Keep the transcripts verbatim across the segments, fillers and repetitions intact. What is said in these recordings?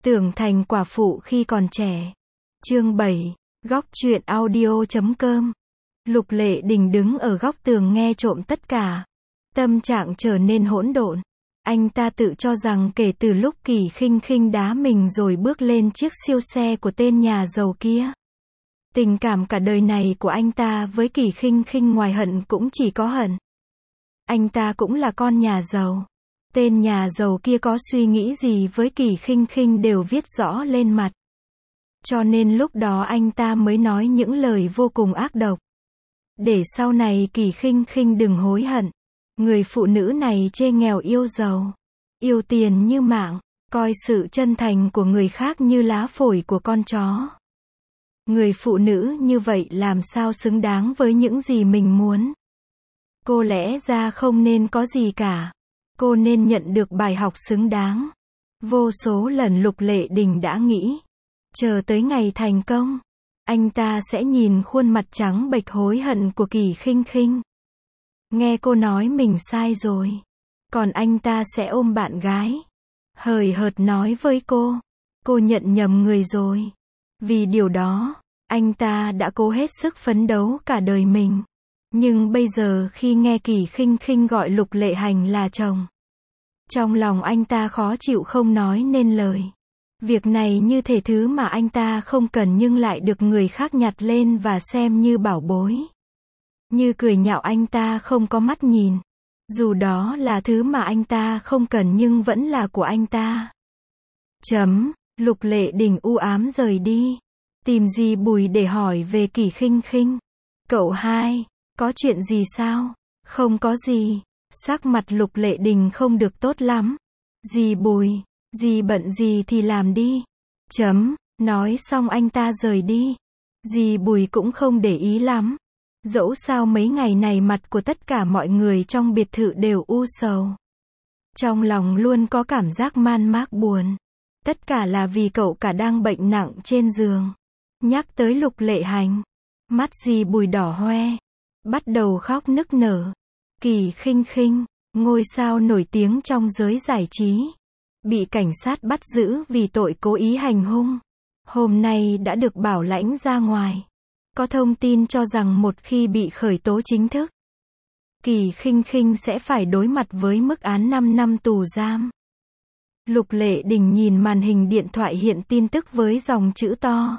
Tưởng thành quả phụ khi còn trẻ. Chương bảy, góc truyện audio chấm com. Lục Lệ Đình đứng ở góc tường nghe trộm tất cả. Tâm trạng trở nên hỗn độn. Anh ta tự cho rằng kể từ lúc Kỳ Khinh Khinh đá mình rồi bước lên chiếc siêu xe của tên nhà giàu kia, tình cảm cả đời này của anh ta với Kỳ Khinh Khinh ngoài hận cũng chỉ có hận. Anh ta cũng là con nhà giàu. Tên nhà giàu kia có suy nghĩ gì với Kỳ Khinh Khinh đều viết rõ lên mặt. Cho nên lúc đó anh ta mới nói những lời vô cùng ác độc. Để sau này Kỳ Khinh Khinh đừng hối hận. Người phụ nữ này chê nghèo yêu giàu, yêu tiền như mạng, coi sự chân thành của người khác như lá phổi của con chó. Người phụ nữ như vậy làm sao xứng đáng với những gì mình muốn. Cô lẽ ra không nên có gì cả. Cô nên nhận được bài học xứng đáng. Vô số lần Lục Lệ Đình đã nghĩ, chờ tới ngày thành công, anh ta sẽ nhìn khuôn mặt trắng bệch hối hận của Kỳ Khinh Khinh. Nghe cô nói mình sai rồi. Còn anh ta sẽ ôm bạn gái, hời hợt nói với cô, cô nhận nhầm người rồi. Vì điều đó, anh ta đã cố hết sức phấn đấu cả đời mình. Nhưng bây giờ khi nghe Kỳ Khinh Khinh gọi Lục Lệ Hành là chồng, trong lòng anh ta khó chịu không nói nên lời. Việc này như thể thứ mà anh ta không cần nhưng lại được người khác nhặt lên và xem như bảo bối. Như cười nhạo anh ta không có mắt nhìn. Dù đó là thứ mà anh ta không cần nhưng vẫn là của anh ta. Chấm, Lục Lệ Đình u ám rời đi. Tìm Dì Bùi để hỏi về Kỳ Khinh Khinh. Cậu hai, có chuyện gì sao? Không có gì. Sắc mặt Lục Lệ Đình không được tốt lắm. Dì Bùi, dì bận gì thì làm đi. Chấm, nói xong anh ta rời đi. Dì Bùi cũng không để ý lắm. Dẫu sao mấy ngày này mặt của tất cả mọi người trong biệt thự đều u sầu. Trong lòng luôn có cảm giác man mác buồn. Tất cả là vì cậu cả đang bệnh nặng trên giường. Nhắc tới Lục Lệ Hành, mắt dì Bùi đỏ hoe, bắt đầu khóc nức nở. Kỳ Khinh Khinh, ngôi sao nổi tiếng trong giới giải trí, bị cảnh sát bắt giữ vì tội cố ý hành hung. Hôm nay đã được bảo lãnh ra ngoài. Có thông tin cho rằng một khi bị khởi tố chính thức, Kỳ Khinh Khinh sẽ phải đối mặt với mức án năm năm tù giam. Lục Lệ Đình nhìn màn hình điện thoại hiện tin tức với dòng chữ to.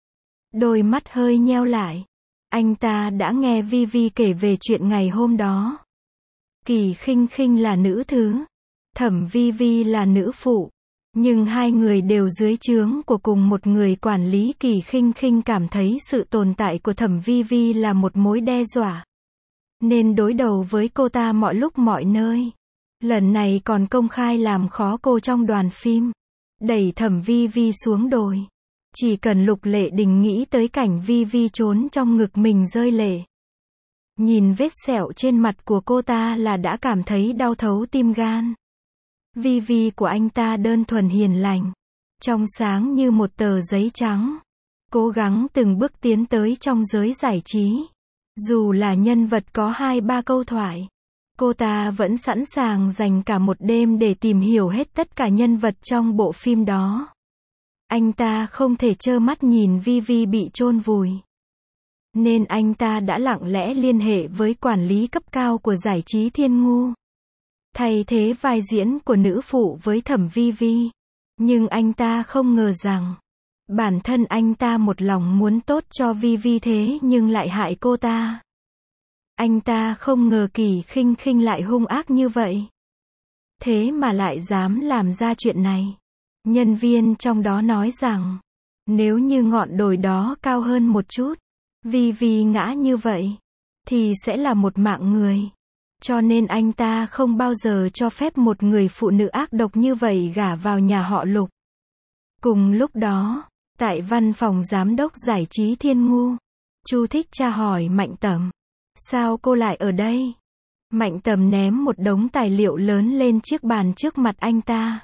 Đôi mắt hơi nheo lại. Anh ta đã nghe Vi Vi kể về chuyện ngày hôm đó. Kỳ Khinh Khinh là nữ thứ, Thẩm Vi Vi là nữ phụ. Nhưng hai người đều dưới trướng của cùng một người quản lý. Kỳ Khinh Khinh cảm thấy sự tồn tại của Thẩm Vi Vi là một mối đe dọa, nên đối đầu với cô ta mọi lúc mọi nơi. Lần này còn công khai làm khó cô trong đoàn phim, đẩy Thẩm Vi Vi xuống đồi. Chỉ cần Lục Lệ Đình nghĩ tới cảnh Vi Vi trốn trong ngực mình rơi lệ, nhìn vết sẹo trên mặt của cô ta là đã cảm thấy đau thấu tim gan. Vi Vi của anh ta đơn thuần hiền lành, trong sáng như một tờ giấy trắng, cố gắng từng bước tiến tới trong giới giải trí. Dù là nhân vật có hai ba câu thoại, cô ta vẫn sẵn sàng dành cả một đêm để tìm hiểu hết tất cả nhân vật trong bộ phim đó. Anh ta không thể trơ mắt nhìn Vi Vi bị chôn vùi, nên anh ta đã lặng lẽ liên hệ với quản lý cấp cao của giải trí Thiên Ngu, thay thế vai diễn của nữ phụ với Thẩm Vi Vi. Nhưng anh ta không ngờ rằng, bản thân anh ta một lòng muốn tốt cho Vi Vi thế nhưng lại hại cô ta. Anh ta không ngờ Kỳ Khinh Khinh lại hung ác như vậy. Thế mà lại dám làm ra chuyện này. Nhân viên trong đó nói rằng, nếu như ngọn đồi đó cao hơn một chút, Vi Vi ngã như vậy, thì sẽ là một mạng người. Cho nên anh ta không bao giờ cho phép một người phụ nữ ác độc như vậy gả vào nhà họ Lục. Cùng lúc đó, tại văn phòng giám đốc giải trí Thiên Ngu, Chu Thích tra hỏi Mạnh Tầm, sao cô lại ở đây? Mạnh Tầm ném một đống tài liệu lớn lên chiếc bàn trước mặt anh ta.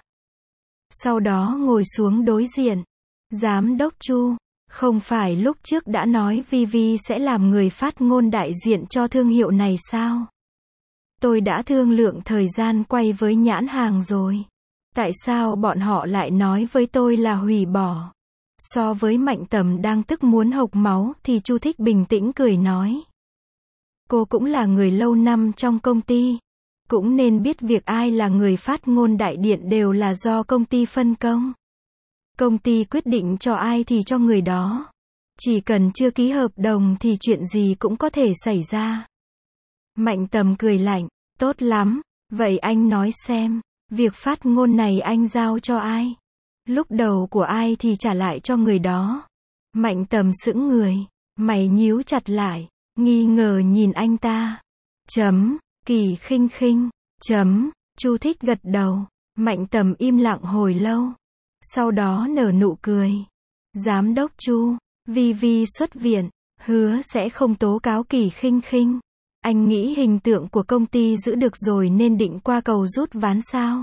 Sau đó ngồi xuống đối diện. Giám đốc Chu, không phải lúc trước đã nói Vi Vi sẽ làm người phát ngôn đại diện cho thương hiệu này sao? Tôi đã thương lượng thời gian quay với nhãn hàng rồi. Tại sao bọn họ lại nói với tôi là hủy bỏ? So với Mạnh Tầm đang tức muốn hộc máu thì Chu Thích bình tĩnh cười nói. Cô cũng là người lâu năm trong công ty. Cũng nên biết việc ai là người phát ngôn đại điện đều là do công ty phân công. Công ty quyết định cho ai thì cho người đó. Chỉ cần chưa ký hợp đồng thì chuyện gì cũng có thể xảy ra. Mạnh Tầm cười lạnh, tốt lắm, vậy anh nói xem, việc phát ngôn này anh giao cho ai? Lúc đầu của ai thì trả lại cho người đó. Mạnh Tầm sững người, mày nhíu chặt lại, nghi ngờ nhìn anh ta. Chấm, Kỳ Khinh Khinh, chấm, Chu Thích gật đầu. Mạnh Tầm im lặng hồi lâu. Sau đó nở nụ cười. Giám đốc Chu, Vi Vi xuất viện, hứa sẽ không tố cáo Kỳ Khinh Khinh. Anh nghĩ hình tượng của công ty giữ được rồi nên định qua cầu rút ván sao?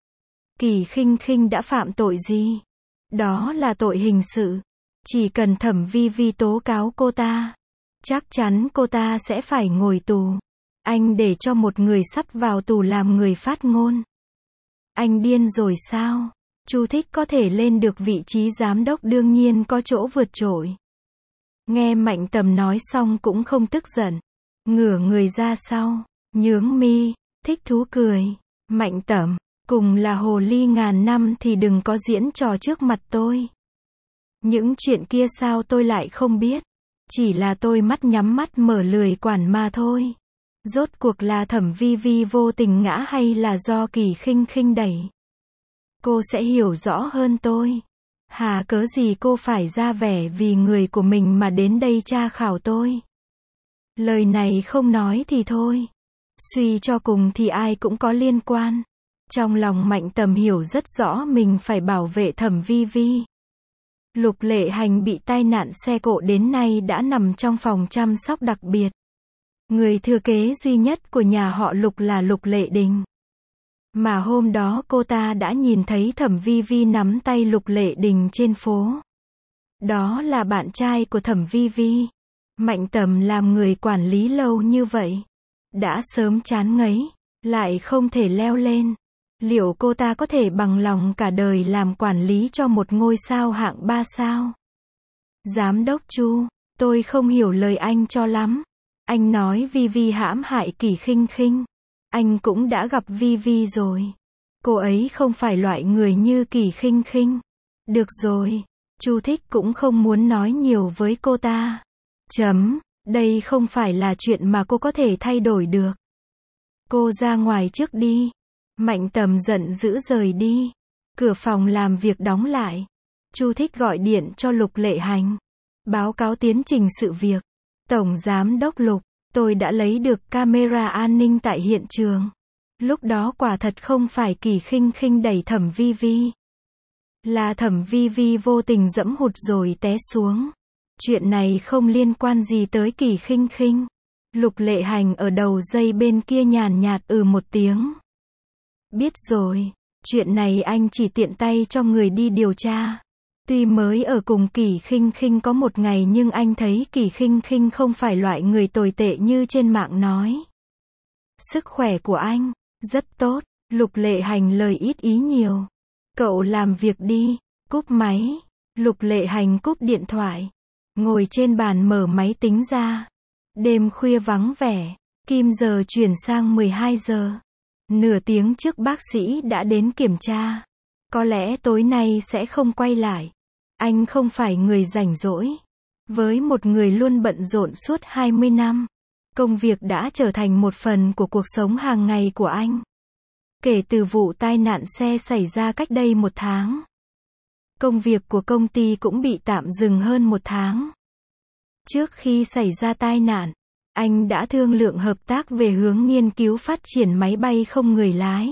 Kỳ Khinh Khinh đã phạm tội gì? Đó là tội hình sự. Chỉ cần Thẩm Vi Vi tố cáo cô ta, chắc chắn cô ta sẽ phải ngồi tù. Anh để cho một người sắp vào tù làm người phát ngôn. Anh điên rồi sao? Chu Thích có thể lên được vị trí giám đốc đương nhiên có chỗ vượt trội. Nghe Mạnh Tầm nói xong cũng không tức giận. Ngửa người ra sau, nhướng mi, thích thú cười. Mạnh Tầm, cùng là hồ ly ngàn năm thì đừng có diễn trò trước mặt tôi. Những chuyện kia sao tôi lại không biết. Chỉ là tôi mắt nhắm mắt mở lười quản mà thôi. Rốt cuộc là Thẩm Vi Vi vô tình ngã hay là do Kỳ Khinh Khinh đẩy? Cô sẽ hiểu rõ hơn tôi. Hà cớ gì cô phải ra vẻ vì người của mình mà đến đây tra khảo tôi? Lời này không nói thì thôi. Suy cho cùng thì ai cũng có liên quan. Trong lòng Mạnh Tầm hiểu rất rõ mình phải bảo vệ Thẩm Vi Vi. Lục Lệ Hành bị tai nạn xe cộ đến nay đã nằm trong phòng chăm sóc đặc biệt. Người thừa kế duy nhất của nhà họ Lục là Lục Lệ Đình. Mà hôm đó cô ta đã nhìn thấy Thẩm Vi Vi nắm tay Lục Lệ Đình trên phố. Đó là bạn trai của Thẩm Vi Vi. Mạnh Tầm làm người quản lý lâu như vậy, đã sớm chán ngấy, lại không thể leo lên. Liệu cô ta có thể bằng lòng cả đời làm quản lý cho một ngôi sao hạng ba sao? Giám đốc Chu, tôi không hiểu lời anh cho lắm. Anh nói Vi Vi hãm hại Kỳ Khinh Khinh. Anh cũng đã gặp Vi Vi rồi. Cô ấy không phải loại người như Kỳ Khinh Khinh. Được rồi, Chu Thích cũng không muốn nói nhiều với cô ta. Chấm, đây không phải là chuyện mà cô có thể thay đổi được. Cô ra ngoài trước đi. Mạnh Tầm giận dữ rời đi. Cửa phòng làm việc đóng lại. Chu Thích gọi điện cho Lục Lệ Hành. Báo cáo tiến trình sự việc. Tổng Giám đốc Lục, tôi đã lấy được camera an ninh tại hiện trường. Lúc đó quả thật không phải Kỳ Khinh Khinh đẩy Thẩm Vi Vi. Là Thẩm Vi Vi vô tình dẫm hụt rồi té xuống. Chuyện này không liên quan gì tới Kỳ Khinh Khinh. Lục Lệ Hành ở đầu dây bên kia nhàn nhạt ừ một tiếng. Biết rồi, chuyện này anh chỉ tiện tay cho người đi điều tra. Tuy mới ở cùng Kỳ Khinh Khinh có một ngày nhưng anh thấy Kỳ Khinh Khinh không phải loại người tồi tệ như trên mạng nói. Sức khỏe của anh rất tốt. Lục Lệ Hành lời ít ý nhiều. Cậu làm việc đi. Cúp máy. Lục Lệ Hành cúp điện thoại. Ngồi trên bàn mở máy tính ra. Đêm khuya vắng vẻ. Kim giờ chuyển sang mười hai giờ. Nửa tiếng trước bác sĩ đã đến kiểm tra. Có lẽ tối nay sẽ không quay lại. Anh không phải người rảnh rỗi. Với một người luôn bận rộn suốt hai mươi năm, công việc đã trở thành một phần của cuộc sống hàng ngày của anh. Kể từ vụ tai nạn xe xảy ra cách đây một tháng, công việc của công ty cũng bị tạm dừng hơn một tháng. Trước khi xảy ra tai nạn, anh đã thương lượng hợp tác về hướng nghiên cứu phát triển máy bay không người lái.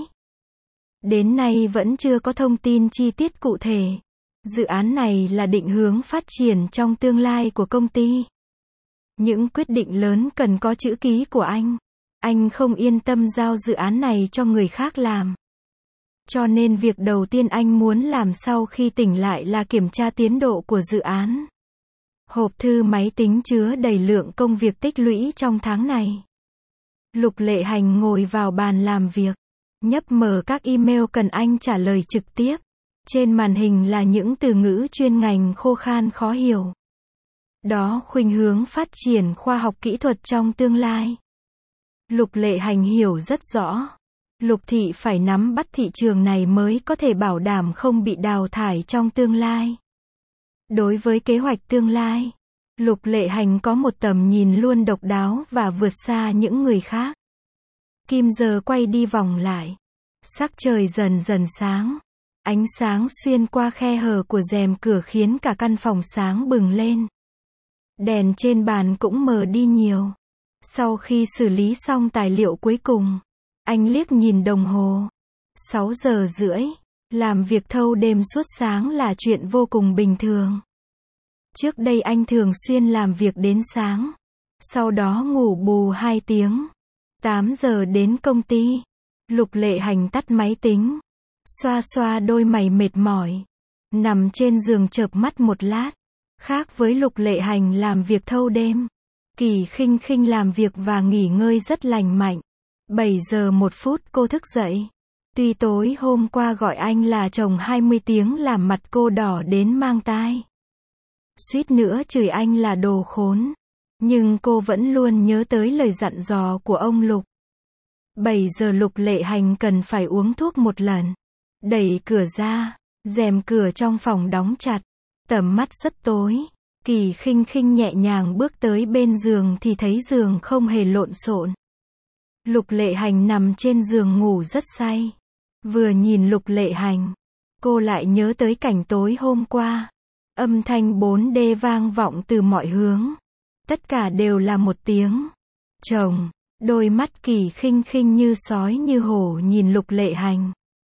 Đến nay vẫn chưa có thông tin chi tiết cụ thể. Dự án này là định hướng phát triển trong tương lai của công ty. Những quyết định lớn cần có chữ ký của anh. Anh không yên tâm giao dự án này cho người khác làm. Cho nên việc đầu tiên anh muốn làm sau khi tỉnh lại là kiểm tra tiến độ của dự án. Hộp thư máy tính chứa đầy lượng công việc tích lũy trong tháng này. Lục Lệ Hành ngồi vào bàn làm việc. Nhấp mở các email cần anh trả lời trực tiếp. Trên màn hình là những từ ngữ chuyên ngành khô khan khó hiểu. Đó khuynh hướng phát triển khoa học kỹ thuật trong tương lai. Lục Lệ Hành hiểu rất rõ. Lục Thị phải nắm bắt thị trường này mới có thể bảo đảm không bị đào thải trong tương lai. Đối với kế hoạch tương lai, Lục Lệ Hành có một tầm nhìn luôn độc đáo và vượt xa những người khác. Kim giờ quay đi vòng lại. Sắc trời dần dần sáng. Ánh sáng xuyên qua khe hở của rèm cửa khiến cả căn phòng sáng bừng lên. Đèn trên bàn cũng mờ đi nhiều. Sau khi xử lý xong tài liệu cuối cùng, anh liếc nhìn đồng hồ. sáu giờ rưỡi. Làm việc thâu đêm suốt sáng là chuyện vô cùng bình thường. Trước đây anh thường xuyên làm việc đến sáng. Sau đó ngủ bù hai tiếng. tám giờ đến công ty. Lục Lệ Hành tắt máy tính. Xoa xoa đôi mày mệt mỏi. Nằm trên giường chợp mắt một lát. Khác với Lục Lệ Hành làm việc thâu đêm, Kỳ Khinh Khinh làm việc và nghỉ ngơi rất lành mạnh. bảy giờ một phút cô thức dậy. Tuy tối hôm qua gọi anh là chồng hai mươi tiếng làm mặt cô đỏ đến mang tai. Suýt nữa chửi anh là đồ khốn. Nhưng cô vẫn luôn nhớ tới lời dặn dò của ông Lục. bảy giờ Lục Lệ Hành cần phải uống thuốc một lần. Đẩy cửa ra, rèm cửa trong phòng đóng chặt. Tầm mắt rất tối. Kỳ Khinh Khinh nhẹ nhàng bước tới bên giường thì thấy giường không hề lộn xộn. Lục Lệ Hành nằm trên giường ngủ rất say. Vừa nhìn Lục Lệ Hành, cô lại nhớ tới cảnh tối hôm qua. Âm thanh bốn D vang vọng từ mọi hướng. Tất cả đều là một tiếng. Chồng. Đôi mắt Kỳ Khinh Khinh như sói như hổ nhìn Lục Lệ Hành.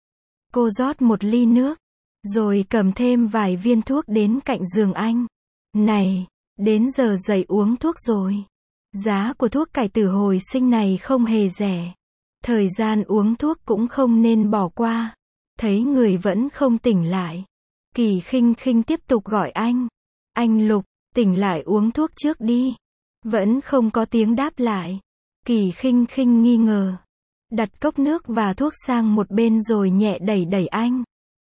Cô rót một ly nước, rồi cầm thêm vài viên thuốc đến cạnh giường anh. Này, đến giờ dậy uống thuốc rồi. Giá của thuốc cải tử hồi sinh này không hề rẻ. Thời gian uống thuốc cũng không nên bỏ qua. Thấy người vẫn không tỉnh lại, Kỳ Khinh Khinh tiếp tục gọi anh. Anh Lục, tỉnh lại uống thuốc trước đi. Vẫn không có tiếng đáp lại. Kỳ Khinh Khinh nghi ngờ. Đặt cốc nước và thuốc sang một bên rồi nhẹ đẩy đẩy anh.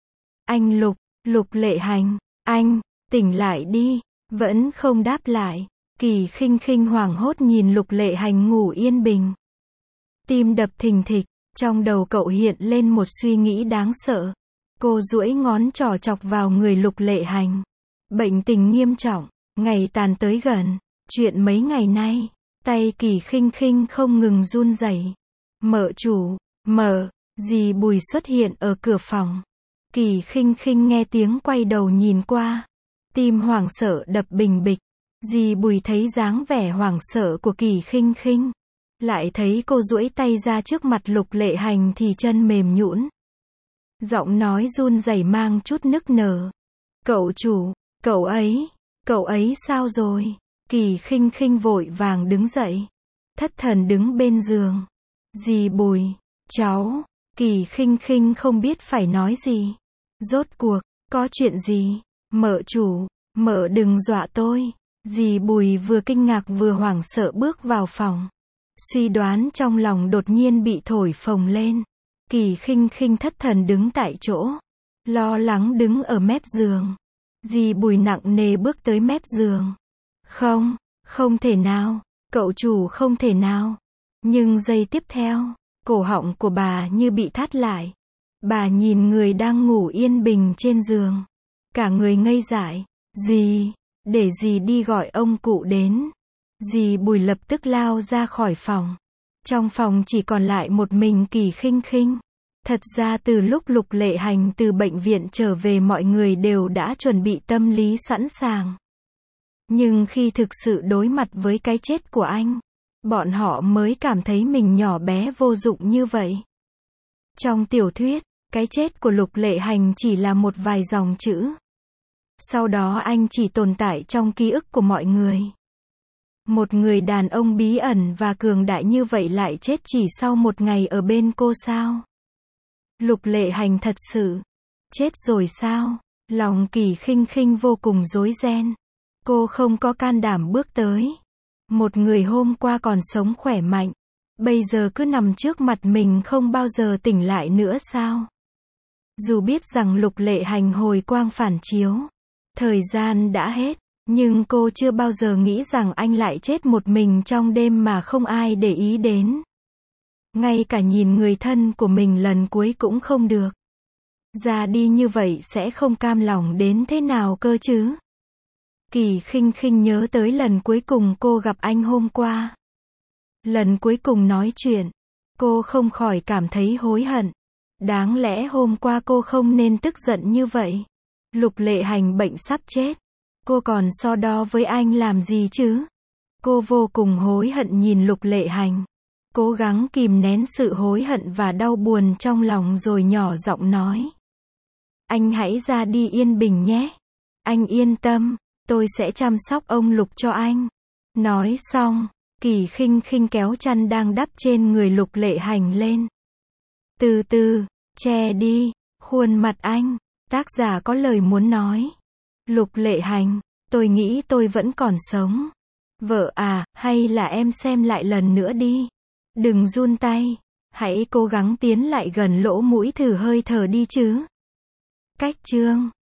Anh Lục, Lục Lệ Hành, anh, tỉnh lại đi. Vẫn không đáp lại. Kỳ Khinh Khinh hoảng hốt nhìn Lục Lệ Hành ngủ yên bình. Tim đập thình thịch, trong đầu cậu hiện lên một suy nghĩ đáng sợ. Cô duỗi ngón trỏ chọc vào người Lục Lệ Hành. Bệnh tình nghiêm trọng, ngày tàn tới gần. Chuyện mấy ngày nay, tay Kỳ Khinh Khinh không ngừng run rẩy. Mợ chủ, mợ, dì Bùi xuất hiện ở cửa phòng. Kỳ Khinh Khinh nghe tiếng quay đầu nhìn qua. Tim hoảng sợ đập bình bịch. Dì Bùi thấy dáng vẻ hoảng sợ của Kỳ Khinh Khinh, lại thấy cô duỗi tay ra trước mặt Lục Lệ Hành thì chân mềm nhũn. Giọng nói run rẩy mang chút nức nở. Cậu chủ, cậu ấy, cậu ấy sao rồi? Kỳ Khinh Khinh vội vàng đứng dậy. Thất thần đứng bên giường. Dì Bùi, cháu. Kỳ Khinh Khinh không biết phải nói gì. Rốt cuộc, có chuyện gì? Mợ chủ, mợ đừng dọa tôi. Dì Bùi vừa kinh ngạc vừa hoảng sợ bước vào phòng. Suy đoán trong lòng đột nhiên bị thổi phồng lên. Kỳ Khinh Khinh thất thần đứng tại chỗ. Lo lắng đứng ở mép giường. Dì Bùi nặng nề bước tới mép giường. Không, không thể nào. Cậu chủ không thể nào. Nhưng giây tiếp theo, cổ họng của bà như bị thắt lại. Bà nhìn người đang ngủ yên bình trên giường. Cả người ngây dại. Dì, để dì đi gọi ông cụ đến. Dì Bùi lập tức lao ra khỏi phòng. Trong phòng chỉ còn lại một mình Kỳ Khinh Khinh. Thật ra từ lúc Lục Lệ Hành từ bệnh viện trở về mọi người đều đã chuẩn bị tâm lý sẵn sàng. Nhưng khi thực sự đối mặt với cái chết của anh, bọn họ mới cảm thấy mình nhỏ bé vô dụng như vậy. Trong tiểu thuyết, cái chết của Lục Lệ Hành chỉ là một vài dòng chữ. Sau đó anh chỉ tồn tại trong ký ức của mọi người. Một người đàn ông bí ẩn và cường đại như vậy lại chết chỉ sau một ngày ở bên cô sao? Lục Lệ Hành thật sự chết rồi sao? Lòng Kỳ Khinh Khinh vô cùng rối ren. Cô không có can đảm bước tới. Một người hôm qua còn sống khỏe mạnh, Bây giờ cứ nằm trước mặt mình không bao giờ tỉnh lại nữa sao? Dù biết rằng Lục Lệ Hành hồi quang phản chiếu, thời gian đã hết, nhưng cô chưa bao giờ nghĩ rằng anh lại chết một mình trong đêm mà không ai để ý đến. Ngay cả nhìn người thân của mình lần cuối cũng không được. Ra đi như vậy sẽ không cam lòng đến thế nào cơ chứ? Kỳ Khinh Khinh nhớ tới lần cuối cùng cô gặp anh hôm qua. Lần cuối cùng nói chuyện, cô không khỏi cảm thấy hối hận. Đáng lẽ hôm qua cô không nên tức giận như vậy. Lục Lệ Hành bệnh sắp chết, cô còn so đo với anh làm gì chứ? Cô vô cùng hối hận nhìn Lục Lệ Hành, cố gắng kìm nén sự hối hận và đau buồn trong lòng rồi nhỏ giọng nói. Anh hãy ra đi yên bình nhé. Anh yên tâm, tôi sẽ chăm sóc ông Lục cho anh. Nói xong, Kỳ Khinh Khinh kéo chăn đang đắp trên người Lục Lệ Hành lên. Từ từ, che đi, khuôn mặt anh. Tác giả có lời muốn nói. Lục Lệ Hành, tôi nghĩ tôi vẫn còn sống. Vợ à, hay là em xem lại lần nữa đi. Đừng run tay. Hãy cố gắng tiến lại gần lỗ mũi thử hơi thở đi chứ. Cách chương